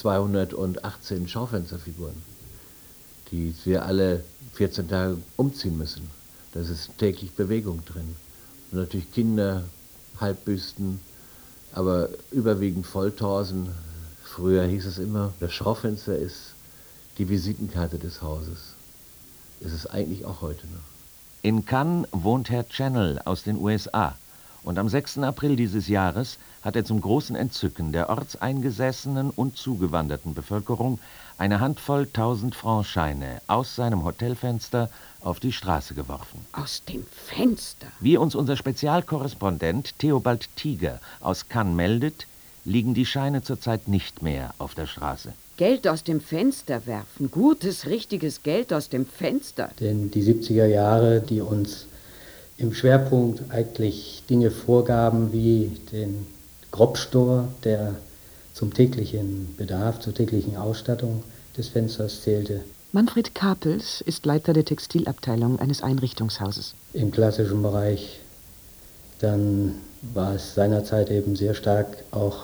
218 Schaufensterfiguren, die wir alle 14 Tage umziehen müssen. Da ist täglich Bewegung drin. Und natürlich Kinder, Halbbüsten, aber überwiegend Volltorsen. Früher hieß es immer, das Schaufenster ist die Visitenkarte des Hauses. Ist es eigentlich auch heute noch. In Cannes wohnt Herr Channel aus den USA. Und am 6. April dieses Jahres hat er zum großen Entzücken der ortseingesessenen und zugewanderten Bevölkerung eine Handvoll 1000-Franc-Scheine aus seinem Hotelfenster auf die Straße geworfen. Aus dem Fenster? Wie uns unser Spezialkorrespondent Theobald Tiger aus Cannes meldet, liegen die Scheine zurzeit nicht mehr auf der Straße. Geld aus dem Fenster werfen, gutes, richtiges Geld aus dem Fenster. Denn die 70er Jahre, die uns im Schwerpunkt eigentlich Dinge vorgaben wie den Grobstor, der zum täglichen Bedarf, zur täglichen Ausstattung des Fensters zählte. Manfred Kapels ist Leiter der Textilabteilung eines Einrichtungshauses. Im klassischen Bereich, dann war es seinerzeit eben sehr stark auch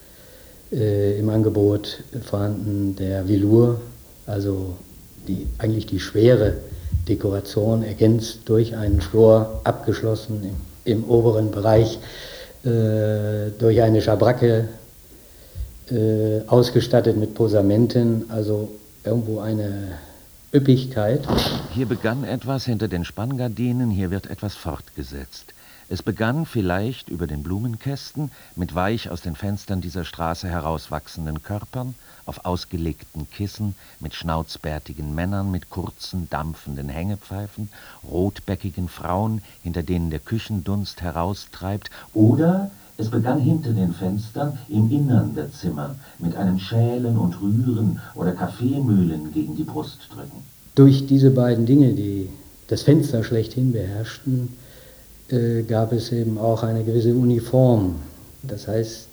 im Angebot vorhanden der Velour, also eigentlich die schwere Dekoration, ergänzt durch einen Flor, abgeschlossen im oberen Bereich durch eine Schabracke, ausgestattet mit Posamenten, also irgendwo eine Üppigkeit. Hier begann etwas hinter den Spanngardinen, hier wird etwas fortgesetzt. Es begann vielleicht über den Blumenkästen mit weich aus den Fenstern dieser Straße herauswachsenden Körpern, auf ausgelegten Kissen, mit schnauzbärtigen Männern, mit kurzen, dampfenden Hängepfeifen, rotbäckigen Frauen, hinter denen der Küchendunst heraustreibt, oder es begann hinter den Fenstern im Innern der Zimmer mit einem Schälen und Rühren oder Kaffeemühlen gegen die Brust drücken. Durch diese beiden Dinge, die das Fenster schlechthin beherrschten, gab es eben auch eine gewisse Uniform. Das heißt,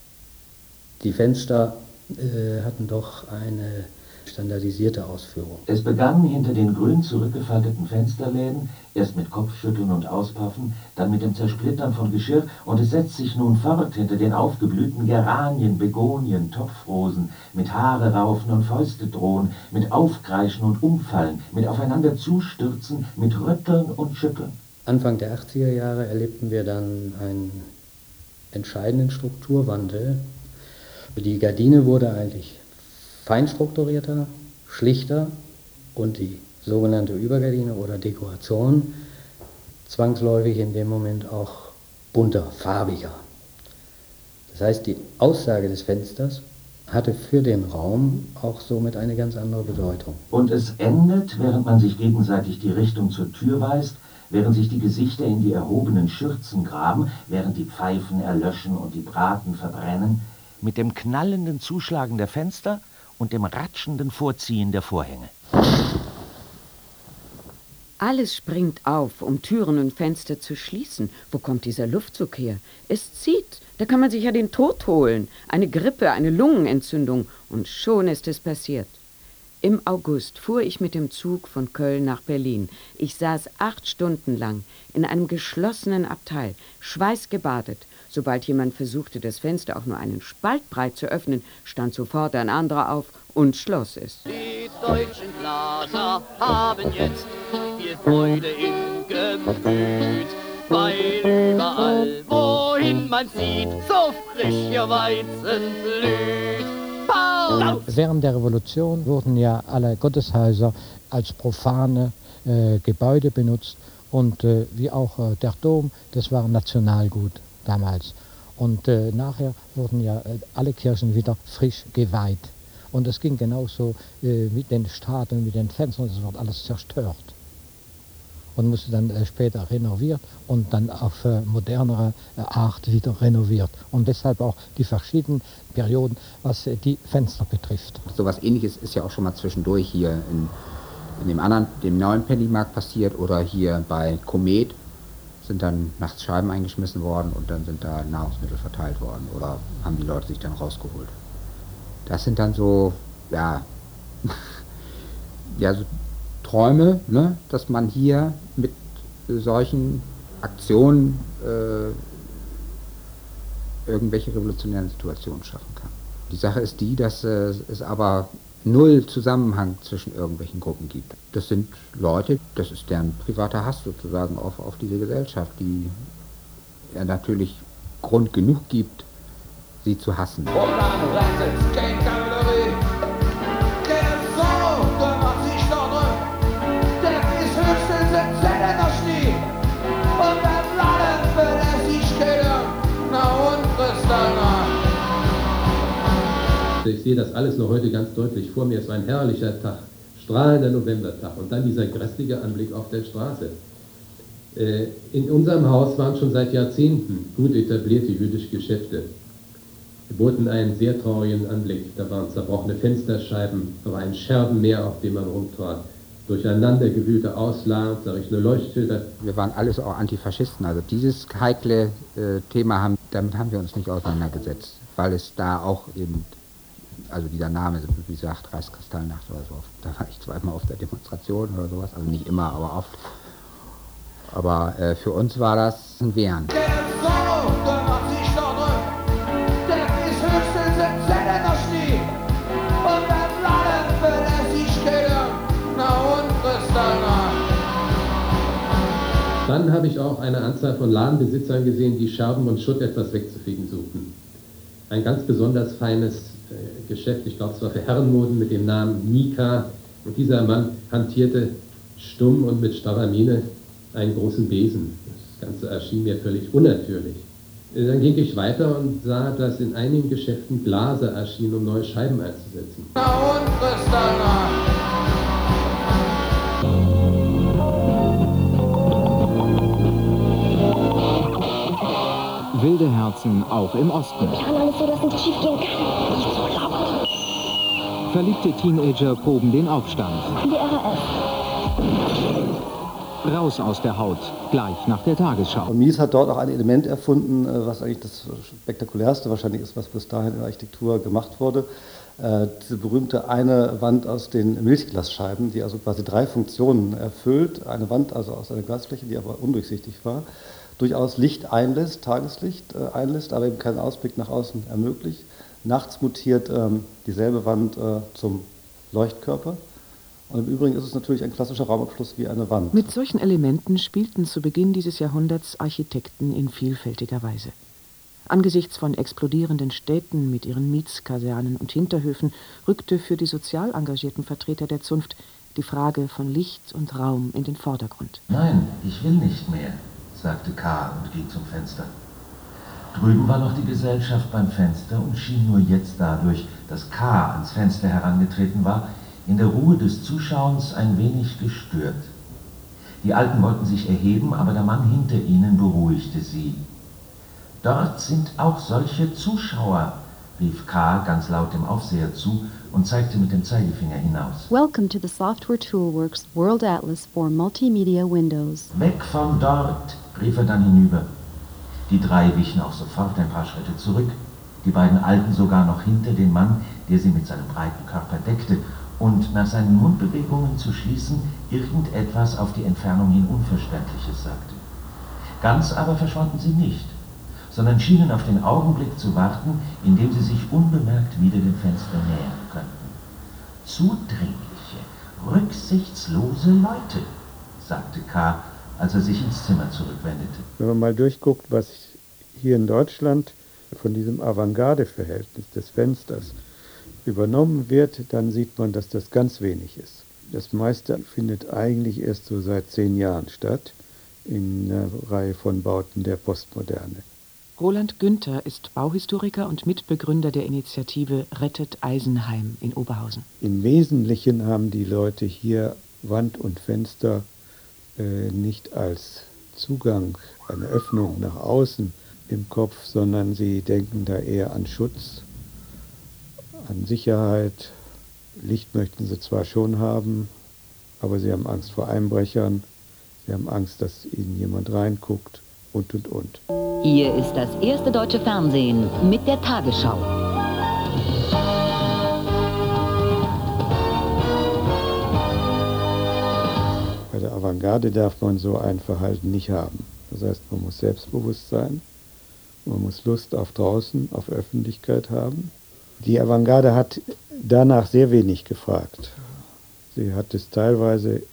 die Fenster hatten doch eine standardisierte Ausführung. Es begann hinter den grün zurückgefalteten Fensterläden, erst mit Kopfschütteln und Auspaffen, dann mit dem Zersplittern von Geschirr, und es setzt sich nun fort hinter den aufgeblühten Geranien, Begonien, Topfrosen, mit Haare raufen und Fäuste drohen, mit Aufkreischen und Umfallen, mit aufeinander zustürzen, mit Rütteln und Schütteln. Anfang der 80er Jahre erlebten wir dann einen entscheidenden Strukturwandel. Die Gardine wurde eigentlich feinstrukturierter, schlichter und die sogenannte Übergardine oder Dekoration zwangsläufig in dem Moment auch bunter, farbiger. Das heißt, die Aussage des Fensters hatte für den Raum auch somit eine ganz andere Bedeutung. Und es endet, während man sich gegenseitig die Richtung zur Tür weist, während sich die Gesichter in die erhobenen Schürzen graben, während die Pfeifen erlöschen und die Braten verbrennen, mit dem knallenden Zuschlagen der Fenster und dem ratschenden Vorziehen der Vorhänge. Alles springt auf, um Türen und Fenster zu schließen. Wo kommt dieser Luftzug her? Es zieht. Da kann man sich ja den Tod holen. Eine Grippe, eine Lungenentzündung. Und schon ist es passiert. Im August fuhr ich mit dem Zug von Köln nach Berlin. Ich saß 8 Stunden lang in einem geschlossenen Abteil, schweißgebadet. Sobald jemand versuchte, das Fenster auch nur einen Spalt breit zu öffnen, stand sofort ein anderer auf und schloss es. Die deutschen Glaser haben jetzt viel Freude im Gemüt, weil überall, wohin man sieht, so frisch ihr Weizen blüht. Während der Revolution wurden ja alle Gotteshäuser als profane Gebäude benutzt und wie auch der Dom, das war Nationalgut damals. Und nachher wurden ja alle Kirchen wieder frisch geweiht. Und es ging genauso mit den Statuen, mit den Fenstern, das wird alles zerstört. Und musste dann später renoviert und dann auf modernere Art wieder renoviert. Und deshalb auch die verschiedenen Perioden, was die Fenster betrifft. So was Ähnliches ist ja auch schon mal zwischendurch hier in dem neuen Pennymarkt passiert oder hier bei Komet sind dann nachts Scheiben eingeschmissen worden und dann sind da Nahrungsmittel verteilt worden oder haben die Leute sich dann rausgeholt. Das sind dann so, ja, so Träume, ne, dass man hier mit solchen Aktionen irgendwelche revolutionären Situationen schaffen kann. Die Sache ist die, dass es aber null Zusammenhang zwischen irgendwelchen Gruppen gibt. Das sind Leute, das ist deren privater Hass sozusagen auf diese Gesellschaft, die ja natürlich Grund genug gibt, sie zu hassen. Ich sehe das alles noch heute ganz deutlich vor mir. Es war ein herrlicher Tag, strahlender Novembertag und dann dieser grässliche Anblick auf der Straße. In unserem Haus waren schon seit Jahrzehnten gut etablierte jüdische Geschäfte. Wir boten einen sehr traurigen Anblick. Da waren zerbrochene Fensterscheiben, da war ein Scherbenmeer, auf dem man rumtrat. Durcheinandergewühlte Auslagen, zerrichtene Leuchtschilder. Wir waren alles auch Antifaschisten. Also dieses heikle Thema, damit haben wir uns nicht auseinandergesetzt, weil es da auch eben, also dieser Name, wie gesagt, Reichskristallnacht oder so, da war ich zweimal auf der Demonstration oder sowas, also nicht immer, aber oft. Aber für uns war das ein Wehren. Dann habe ich auch eine Anzahl von Ladenbesitzern gesehen, die Scherben und Schutt etwas wegzufegen suchten. Ein ganz besonders feines Geschäft, ich glaube es war für Herrenmoden mit dem Namen Mika. Und dieser Mann hantierte stumm und mit starrer Miene einen großen Besen. Das Ganze erschien mir völlig unnatürlich. Dann ging ich weiter und sah, dass in einigen Geschäften Glaser erschienen, um neue Scheiben einzusetzen. Wilde Herzen auch im Osten. Ich kann alles so, dass nichts schief gehen kann. Nicht so laut. Verliebte Teenager proben den Aufstand. Die RAF. Raus aus der Haut, gleich nach der Tagesschau. Und Mies hat dort auch ein Element erfunden, was eigentlich das spektakulärste wahrscheinlich ist, was bis dahin in der Architektur gemacht wurde. Diese berühmte eine Wand aus den Milchglasscheiben, die also quasi 3 Funktionen erfüllt. Eine Wand also aus einer Glasfläche, die aber undurchsichtig war, durchaus Licht einlässt, Tageslicht einlässt, aber eben keinen Ausblick nach außen ermöglicht. Nachts mutiert dieselbe Wand zum Leuchtkörper Und im Übrigen ist es natürlich ein klassischer Raumabschluss wie eine Wand. Mit solchen Elementen spielten zu Beginn dieses Jahrhunderts Architekten in vielfältiger Weise. Angesichts von explodierenden Städten mit ihren Mietskasernen und Hinterhöfen rückte für die sozial engagierten Vertreter der Zunft die Frage von Licht und Raum in den Vordergrund. Nein, ich will nicht mehr, sagte K. und ging zum Fenster. Drüben war noch die Gesellschaft beim Fenster und schien nur jetzt dadurch, dass K. ans Fenster herangetreten war, in der Ruhe des Zuschauens ein wenig gestört. Die Alten wollten sich erheben, aber der Mann hinter ihnen beruhigte sie. »Dort sind auch solche Zuschauer«, rief K. ganz laut dem Aufseher zu und zeigte mit dem Zeigefinger hinaus. Welcome to the Software Toolworks World Atlas for Multimedia Windows. »Weg von dort«, rief er dann hinüber. Die drei wichen auch sofort ein paar Schritte zurück, die beiden Alten sogar noch hinter den Mann, der sie mit seinem breiten Körper deckte, und nach seinen Mundbewegungen zu schließen, irgendetwas auf die Entfernung hin Unverständliches sagte. Ganz aber verschwanden sie nicht, sondern schienen auf den Augenblick zu warten, in dem sie sich unbemerkt wieder dem Fenster nähern könnten. »Zudringliche, rücksichtslose Leute«, sagte K., als er sich ins Zimmer zurückwendete. Wenn man mal durchguckt, was hier in Deutschland von diesem Avantgarde-Verhältnis des Fensters übernommen wird, dann sieht man, dass das ganz wenig ist. Das meiste findet eigentlich erst so seit 10 Jahren statt, in einer Reihe von Bauten der Postmoderne. Roland Günther ist Bauhistoriker und Mitbegründer der Initiative Rettet Eisenheim in Oberhausen. Im Wesentlichen haben die Leute hier Wand und Fenster nicht als Zugang, eine Öffnung nach außen im Kopf, sondern sie denken da eher an Schutz, an Sicherheit. Licht möchten sie zwar schon haben, aber sie haben Angst vor Einbrechern, sie haben Angst, dass ihnen jemand reinguckt und. Hier ist das erste deutsche Fernsehen mit der Tagesschau. Bei der Avantgarde darf man so ein Verhalten nicht haben. Das heißt, man muss selbstbewusst sein, man muss Lust auf draußen, auf Öffentlichkeit haben. Die Avantgarde hat danach sehr wenig gefragt. Sie hat es teilweise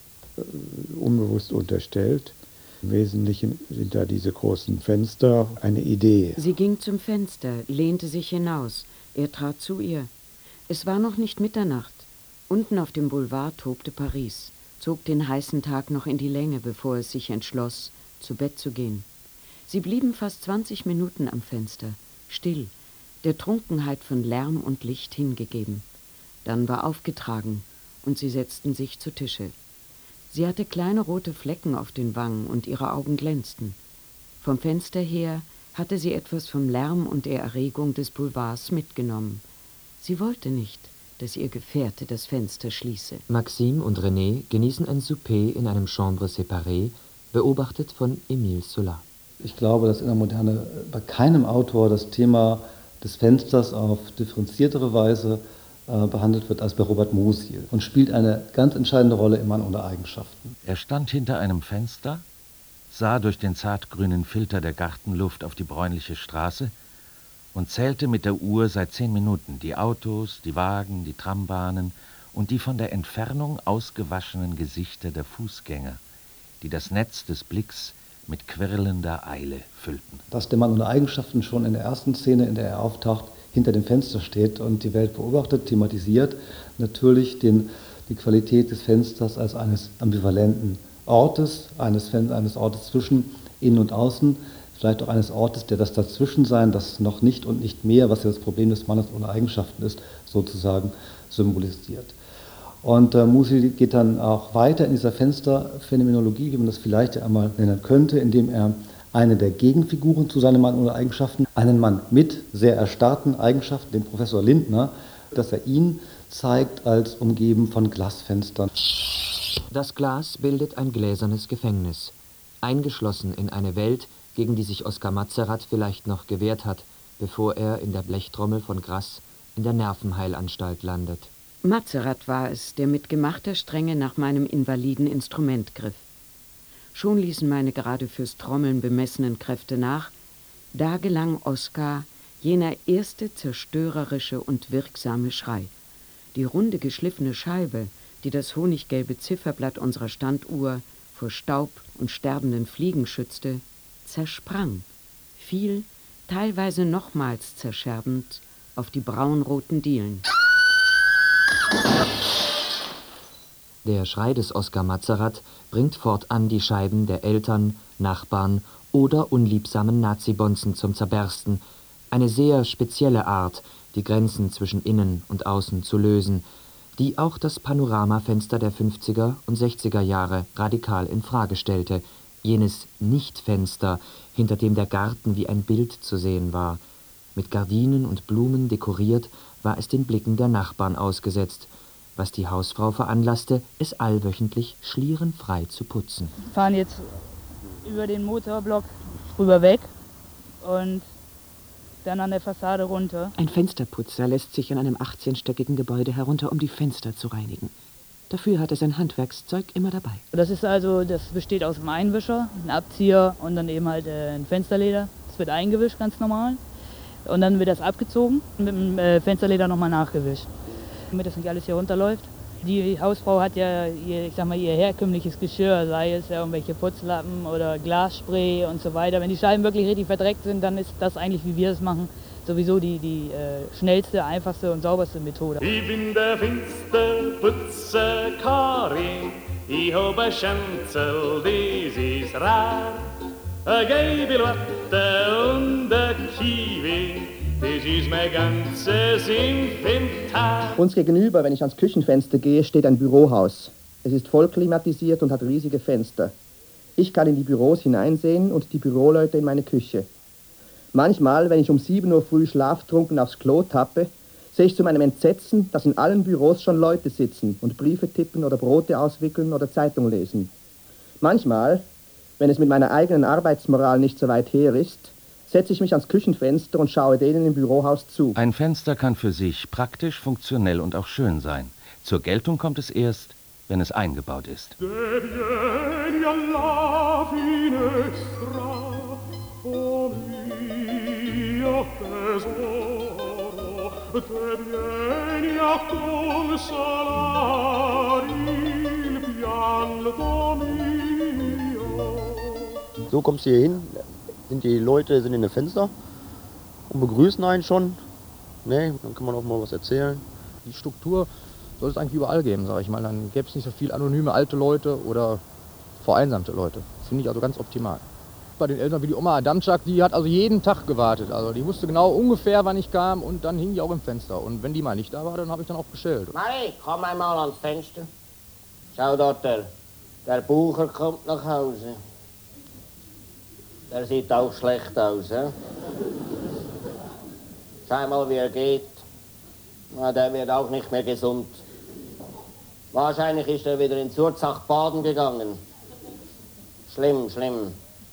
unbewusst unterstellt. Im Wesentlichen sind da diese großen Fenster eine Idee. Sie ging zum Fenster, lehnte sich hinaus. Er trat zu ihr. Es war noch nicht Mitternacht. Unten auf dem Boulevard tobte Paris, zog den heißen Tag noch in die Länge, bevor es sich entschloss, zu Bett zu gehen. Sie blieben fast 20 Minuten am Fenster, still, der Trunkenheit von Lärm und Licht hingegeben. Dann war aufgetragen und sie setzten sich zu Tische. Sie hatte kleine rote Flecken auf den Wangen und ihre Augen glänzten. Vom Fenster her hatte sie etwas vom Lärm und der Erregung des Boulevards mitgenommen. Sie wollte nicht, dass ihr Gefährte das Fenster schließe. Maxime und René genießen ein Souper in einem Chambre séparée, beobachtet von Émile Zola. Ich glaube, dass in der Moderne bei keinem Autor das Thema des Fensters auf differenziertere Weise behandelt wird als bei Robert Musil und spielt eine ganz entscheidende Rolle im Mann ohne Eigenschaften. Er stand hinter einem Fenster, sah durch den zartgrünen Filter der Gartenluft auf die bräunliche Straße und zählte mit der Uhr seit 10 Minuten die Autos, die Wagen, die Trambahnen und die von der Entfernung ausgewaschenen Gesichter der Fußgänger, die das Netz des Blicks mit quirlender Eile füllten. Dass der Mann ohne Eigenschaften schon in der ersten Szene, in der er auftaucht, hinter dem Fenster steht und die Welt beobachtet, thematisiert natürlich die Qualität des Fensters als eines ambivalenten Ortes, eines Ortes zwischen Innen und Außen, vielleicht auch eines Ortes, der das Dazwischensein, das noch nicht und nicht mehr, was ja das Problem des Mannes ohne Eigenschaften ist, sozusagen symbolisiert. Und Musil geht dann auch weiter in dieser Fensterphänomenologie, wie man das vielleicht einmal nennen könnte, indem er eine der Gegenfiguren zu seinem Mann ohne Eigenschaften, einen Mann mit sehr erstarrten Eigenschaften, den Professor Lindner, dass er ihn zeigt als umgeben von Glasfenstern. Das Glas bildet ein gläsernes Gefängnis, eingeschlossen in eine Welt, gegen die sich Oskar Matzerath vielleicht noch gewehrt hat, bevor er in der Blechtrommel von Grass in der Nervenheilanstalt landet. Matzerath war es, der mit gemachter Strenge nach meinem invaliden Instrument griff. Schon ließen meine gerade fürs Trommeln bemessenen Kräfte nach, da gelang Oskar jener erste zerstörerische und wirksame Schrei. Die runde geschliffene Scheibe die das honiggelbe Zifferblatt unserer Standuhr vor Staub und sterbenden Fliegen schützte, zersprang, fiel, teilweise nochmals zerscherbend, auf die braunroten Dielen. Der Schrei des Oskar Matzerath bringt fortan die Scheiben der Eltern, Nachbarn oder unliebsamen Nazibonzen zum Zerbersten, eine sehr spezielle Art, die Grenzen zwischen Innen und Außen zu lösen, die auch das Panoramafenster der 50er und 60er Jahre radikal in Frage stellte, jenes Nichtfenster, hinter dem der Garten wie ein Bild zu sehen war. Mit Gardinen und Blumen dekoriert war es den Blicken der Nachbarn ausgesetzt, was die Hausfrau veranlasste, es allwöchentlich schlierenfrei zu putzen. Wir fahren jetzt über den Motorblock rüber weg und dann an der Fassade runter. Ein Fensterputzer lässt sich in einem 18-stöckigen Gebäude herunter, um die Fenster zu reinigen. Dafür hat er sein Handwerkszeug immer dabei. Das besteht aus einem Einwischer, einem Abzieher und dann eben halt ein Fensterleder. Das wird eingewischt, ganz normal. Und dann wird das abgezogen und mit dem Fensterleder nochmal nachgewischt, damit das nicht alles hier runterläuft. Die Hausfrau hat ja ihr herkömmliches Geschirr, sei es ja irgendwelche Putzlappen oder Glasspray und so weiter. Wenn die Scheiben wirklich richtig verdreckt sind, dann ist das eigentlich, wie wir es machen, sowieso die schnellste, einfachste und sauberste Methode. Ich bin der Fensterputzer Karin, ich hab ein Schanzel, das ist rar. Ein gelbe Latte und ein Kiwi, das ist mein ganzes Inventar. Uns gegenüber, wenn ich ans Küchenfenster gehe, steht ein Bürohaus. Es ist voll klimatisiert und hat riesige Fenster. Ich kann in die Büros hineinsehen und die Büroleute in meine Küche. Manchmal, wenn ich um 7 Uhr früh schlaftrunken aufs Klo tappe, sehe ich zu meinem Entsetzen, dass in allen Büros schon Leute sitzen und Briefe tippen oder Brote auswickeln oder Zeitung lesen. Manchmal, wenn es mit meiner eigenen Arbeitsmoral nicht so weit her ist, setze ich mich ans Küchenfenster und schaue denen im Bürohaus zu. Ein Fenster kann für sich praktisch, funktionell und auch schön sein. Zur Geltung kommt es erst, wenn es eingebaut ist. So kommst du hier hin, die Leute sind in den Fenster und begrüßen einen schon. Ne, dann kann man auch mal was erzählen. Die Struktur soll es eigentlich überall geben, sage ich mal. Dann gäbe es nicht so viel anonyme alte Leute oder vereinsamte Leute. Das finde ich also ganz optimal. Bei den Eltern wie die Oma Adamczak, die hat also jeden Tag gewartet. Also die wusste genau ungefähr, wann ich kam und dann hing die auch im Fenster. Und wenn die mal nicht da war, dann habe ich dann auch bestellt. Marie, komm einmal ans Fenster. Schau dort, der Bucher kommt nach Hause. Der sieht auch schlecht aus, he? Schau mal, wie er geht. Na, der wird auch nicht mehr gesund. Wahrscheinlich ist er wieder in Surzach baden gegangen. Schlimm, schlimm.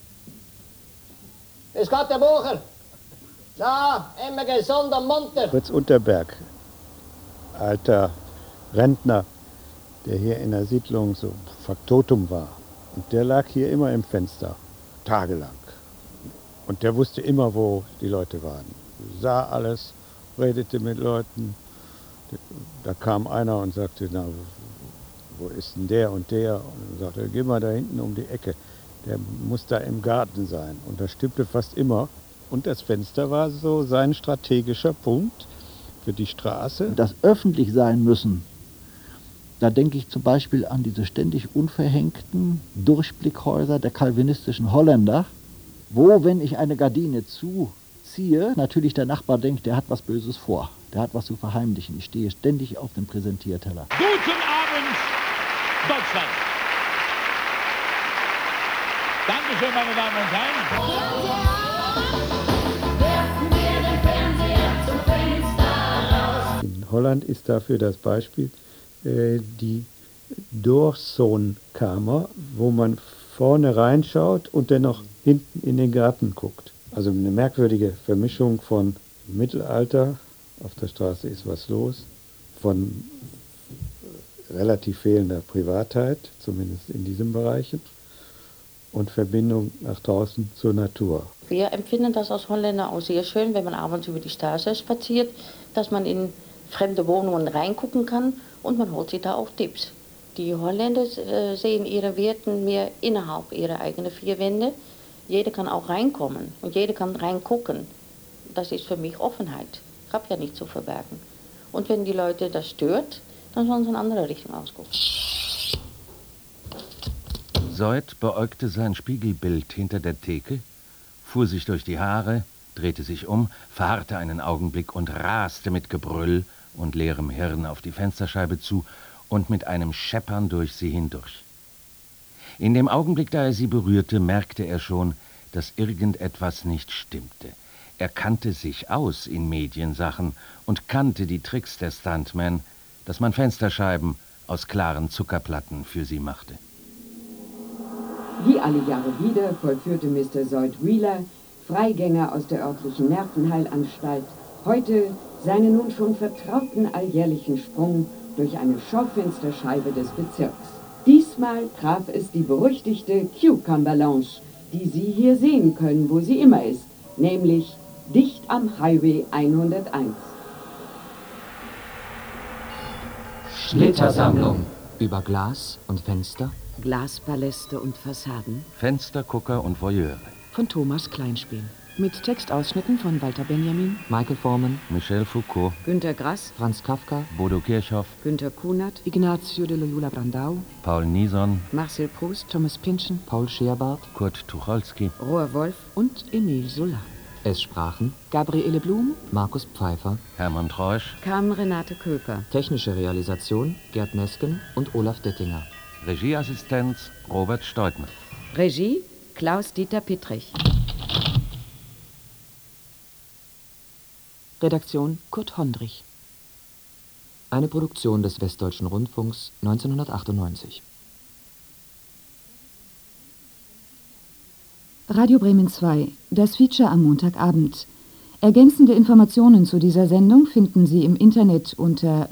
Grüß Gott, der Bucher. Na, immer gesund und munter. Fritz Unterberg, alter Rentner, der hier in der Siedlung so Faktotum war. Und der lag hier immer im Fenster, tagelang. Und der wusste immer, wo die Leute waren. Sah alles, redete mit Leuten. Da kam einer und sagte, na, wo ist denn der und der? Und er sagte, geh mal da hinten um die Ecke. Der muss da im Garten sein. Und das stimmte fast immer. Und das Fenster war so sein strategischer Punkt für die Straße. Das öffentlich sein müssen, da denke ich zum Beispiel an diese ständig unverhängten Durchblickhäuser der calvinistischen Holländer, wo, wenn ich eine Gardine zuziehe, natürlich der Nachbar denkt, der hat was Böses vor. Der hat was zu verheimlichen. Ich stehe ständig auf dem Präsentierteller. Guten Abend, Deutschland! Dankeschön, meine Damen und Herren. In Holland ist dafür das Beispiel die Doorzonkamer, wo man vorne reinschaut und dennoch hinten in den Garten guckt. Also eine merkwürdige Vermischung von Mittelalter, auf der Straße ist was los, von relativ fehlender Privatheit, zumindest in diesen Bereichen, und Verbindung nach draußen zur Natur. Wir empfinden das als Holländer auch sehr schön, wenn man abends über die Straße spaziert, dass man in fremde Wohnungen reingucken kann und man holt sich da auch Tipps. Die Holländer sehen ihre Werten mehr innerhalb ihrer eigenen vier Wände. Jeder kann auch reinkommen und jeder kann reingucken. Das ist für mich Offenheit. Ich habe ja nichts zu verbergen. Und wenn die Leute das stört, dann sollen sie in eine andere Richtung ausgucken. Seud beäugte sein Spiegelbild hinter der Theke, fuhr sich durch die Haare, drehte sich um, verharrte einen Augenblick und raste mit Gebrüll und leerem Hirn auf die Fensterscheibe zu und mit einem Scheppern durch sie hindurch. In dem Augenblick, da er sie berührte, merkte er schon, dass irgendetwas nicht stimmte. Er kannte sich aus in Mediensachen und kannte die Tricks der Stuntmen, dass man Fensterscheiben aus klaren Zuckerplatten für sie machte. Wie alle Jahre wieder vollführte Mr. Seud Wheeler, Freigänger aus der örtlichen Nervenheilanstalt, heute seinen nun schon vertrauten alljährlichen Sprung durch eine Schaufensterscheibe des Bezirks. Diesmal traf es die berüchtigte Cucumber Lounge, die Sie hier sehen können, wo sie immer ist, nämlich dicht am Highway 101. Splittersammlung über Glas und Fenster, Glaspaläste und Fassaden, Fenstergucker und Voyeure. Von Thomas Kleinspiel. Mit Textausschnitten von Walter Benjamin, Michael Forman, Michel Foucault, Günter Grass, Franz Kafka, Bodo Kirchhoff, Günter Kunert, Ignazio de Loyola Brandau, Paul Nison, Marcel Proust, Thomas Pynchon, Paul Scherbart, Kurt Tucholsky, Rohr Wolf und Emile Zola. Es sprachen Gabriele Blum, Markus Pfeiffer, Hermann Treusch, Carmen Renate Köper. Technische Realisation Gerd Mesken und Olaf Dettinger. Regieassistenz Robert Steutner. Regie Klaus-Dieter Pittrich. Redaktion Kurt Hondrich. Eine Produktion des Westdeutschen Rundfunks 1998. Radio Bremen 2, das Feature am Montagabend. Ergänzende Informationen zu dieser Sendung finden Sie im Internet unter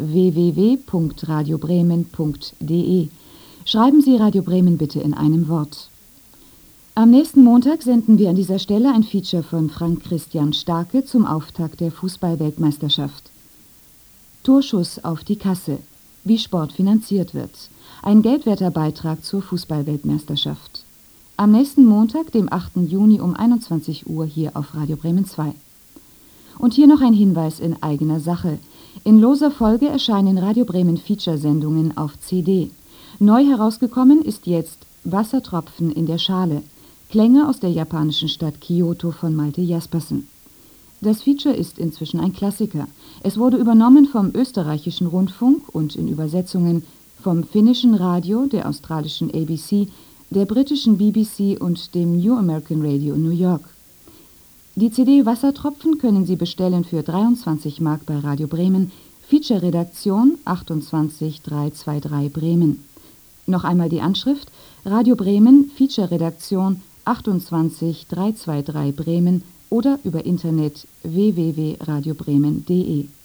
www.radiobremen.de. Schreiben Sie Radio Bremen bitte in einem Wort. Am nächsten Montag senden wir an dieser Stelle ein Feature von Frank Christian Starke zum Auftakt der Fußball-Weltmeisterschaft. Torschuss auf die Kasse, wie Sport finanziert wird. Ein geldwerter Beitrag zur Fußball-Weltmeisterschaft. Am nächsten Montag, dem 8. Juni um 21 Uhr hier auf Radio Bremen 2. Und hier noch ein Hinweis in eigener Sache. In loser Folge erscheinen Radio Bremen Feature-Sendungen auf CD. Neu herausgekommen ist jetzt Wassertropfen in der Schale. Klänge aus der japanischen Stadt Kyoto von Malte Jaspersen. Das Feature ist inzwischen ein Klassiker. Es wurde übernommen vom österreichischen Rundfunk und in Übersetzungen vom finnischen Radio, der australischen ABC, der britischen BBC und dem New American Radio New York. Die CD Wassertropfen können Sie bestellen für 23 Mark bei Radio Bremen, Feature-Redaktion 28323 Bremen. Noch einmal die Anschrift: Radio Bremen, Feature-Redaktion 28323 Bremen oder über Internet www.radiobremen.de.